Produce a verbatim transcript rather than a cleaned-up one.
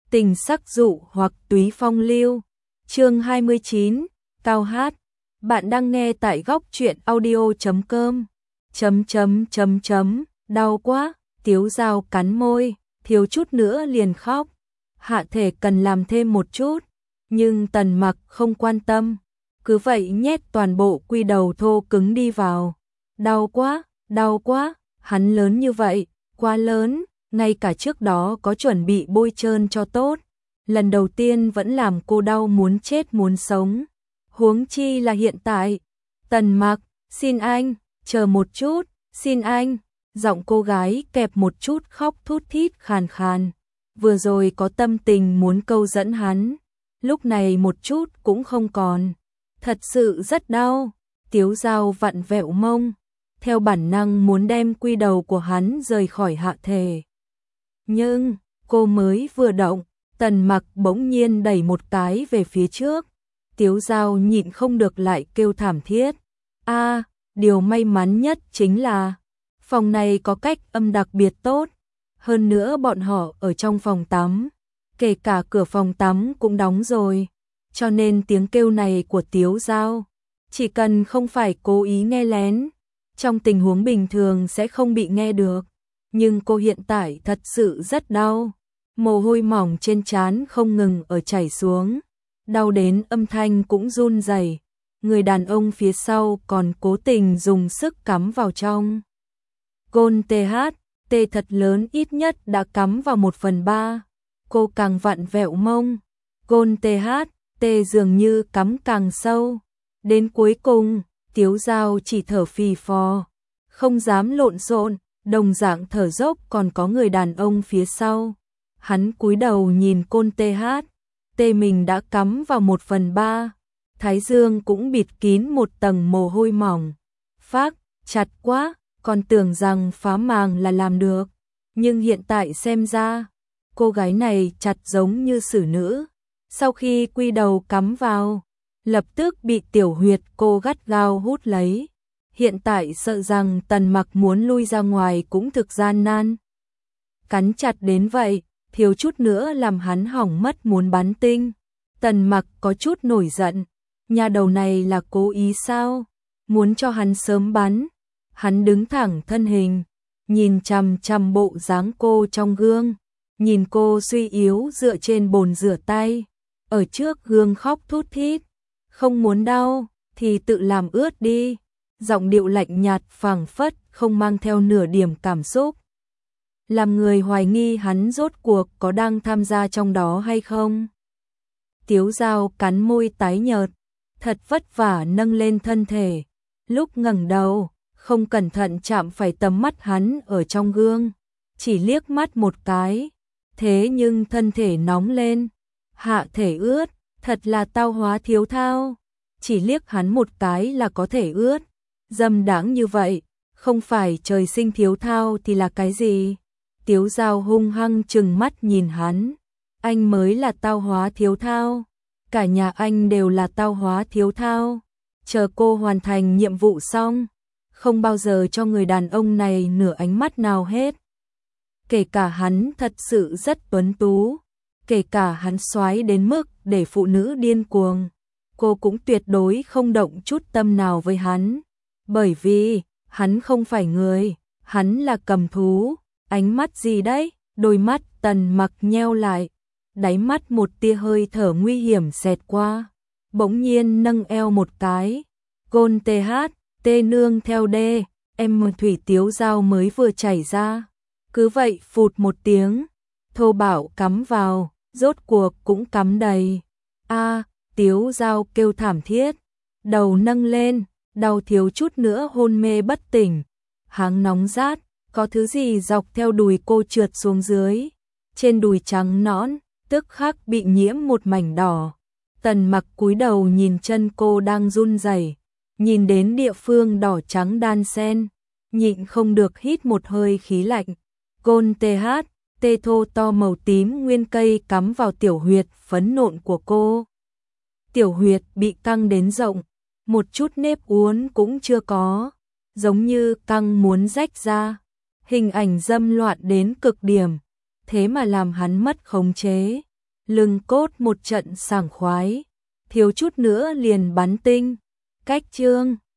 Tình sắc dụ hoặc túy phong lưu. Chương hai mươi chín, Cao hát. Bạn đang nghe tại góc truyện audio chấm com. Chấm chấm chấm chấm, đau quá, Tiếu Dao cắn môi, thiếu chút nữa liền khóc. Hạ thể cần làm thêm một chút, nhưng Tần Mặc không quan tâm, cứ vậy nhét toàn bộ quy đầu thô cứng đi vào. Đau quá, đau quá, hắn lớn như vậy, quá lớn, ngay cả trước đó có chuẩn bị bôi trơn cho tốt. Lần đầu tiên vẫn làm cô đau muốn chết muốn sống. Huống chi là hiện tại. Tần Mặc, xin anh, chờ một chút, xin anh. Giọng cô gái kẹp một chút khóc thút thít khàn khàn. Vừa rồi có tâm tình muốn câu dẫn hắn, lúc này một chút cũng không còn. Thật sự rất đau. Tiếu Dao vặn vẹo mông, theo bản năng muốn đem quy đầu của hắn rời khỏi hạ thể. Nhưng, cô mới vừa động, Tần Mặc bỗng nhiên đẩy một cái về phía trước. Tiếu Dao nhịn không được lại kêu thảm thiết. A, à, điều may mắn nhất chính là phòng này có cách âm đặc biệt tốt. Hơn nữa bọn họ ở trong phòng tắm, kể cả cửa phòng tắm cũng đóng rồi. Cho nên tiếng kêu này của Tiếu Dao, chỉ cần không phải cố ý nghe lén, trong tình huống bình thường sẽ không bị nghe được. Nhưng cô hiện tại thật sự rất đau. Mồ hôi mỏng trên trán không ngừng ở chảy xuống, đau đến âm thanh cũng run rẩy. Người đàn ông phía sau còn cố tình dùng sức cắm vào trong. Gôn tê hát, tê thật lớn ít nhất đã cắm vào một phần ba. Cô càng vặn vẹo mông. Gôn tê hát, tê dường như cắm càng sâu. Đến cuối cùng, Tiếu Dao chỉ thở phì phò, không dám lộn xộn, đồng dạng thở dốc còn có người đàn ông phía sau. Hắn cúi đầu nhìn côn tê hát, tê mình đã cắm vào một phần ba, thái dương cũng bịt kín một tầng mồ hôi mỏng. Phác, chặt quá, còn tưởng rằng phá màng là làm được, nhưng hiện tại xem ra, cô gái này chặt giống như xử nữ. Sau khi quy đầu cắm vào, lập tức bị tiểu huyệt cô gắt gao hút lấy. Hiện tại sợ rằng Tần Mặc muốn lui ra ngoài cũng thực gian nan. Cắn chặt đến vậy, thiếu chút nữa làm hắn hỏng mất muốn bắn tinh. Tần Mặc có chút nổi giận, nhà đầu này là cố ý sao? Muốn cho hắn sớm bắn. Hắn đứng thẳng thân hình, nhìn chằm chằm bộ dáng cô trong gương, nhìn cô suy yếu dựa trên bồn rửa tay, ở trước gương khóc thút thít. Không muốn đau thì tự làm ướt đi. Giọng điệu lạnh nhạt phảng phất không mang theo nửa điểm cảm xúc, làm người hoài nghi hắn rốt cuộc có đang tham gia trong đó hay không. Tiếu Dao cắn môi tái nhợt, thật vất vả nâng lên thân thể, lúc ngẩng đầu, không cẩn thận chạm phải tầm mắt hắn ở trong gương, chỉ liếc mắt một cái, thế nhưng thân thể nóng lên, hạ thể ướt, thật là tao hóa thiếu thao, chỉ liếc hắn một cái là có thể ướt. Dâm đãng như vậy, không phải trời sinh thiếu thao thì là cái gì? Tiếu Dao hung hăng trừng mắt nhìn hắn. Anh mới là tao hóa thiếu thao. Cả nhà anh đều là tao hóa thiếu thao. Chờ cô hoàn thành nhiệm vụ xong, không bao giờ cho người đàn ông này nửa ánh mắt nào hết. Kể cả hắn thật sự rất tuấn tú, kể cả hắn soái đến mức để phụ nữ điên cuồng, cô cũng tuyệt đối không động chút tâm nào với hắn. Bởi vì, hắn không phải người, hắn là cầm thú. Ánh mắt gì đấy? Đôi mắt Tần Mặc nheo lại, đáy mắt một tia hơi thở nguy hiểm xẹt qua, bỗng nhiên nâng eo một cái. Gôn tê hát, tê nương theo đê, em thủy Tiếu Dao mới vừa chảy ra. Cứ vậy phụt một tiếng, thô bạo cắm vào, rốt cuộc cũng cắm đầy. A, Tiếu Dao kêu thảm thiết, đầu nâng lên, đau thiếu chút nữa hôn mê bất tỉnh. Háng nóng rát, có thứ gì dọc theo đùi cô trượt xuống dưới. Trên đùi trắng nõn, tức khắc bị nhiễm một mảnh đỏ. Tần Mặc cúi đầu nhìn chân cô đang run rẩy, nhìn đến địa phương đỏ trắng đan xen, nhịn không được hít một hơi khí lạnh. Gôn tê hát, tê thô to màu tím nguyên cây cắm vào tiểu huyệt phấn nộn của cô. Tiểu huyệt bị căng đến rộng, một chút nếp uốn cũng chưa có, giống như căng muốn rách ra. Hình ảnh dâm loạn đến cực điểm, thế mà làm hắn mất khống chế. lưng cốt một trận sảng khoái, thiếu chút nữa liền bắn tinh. Cách chương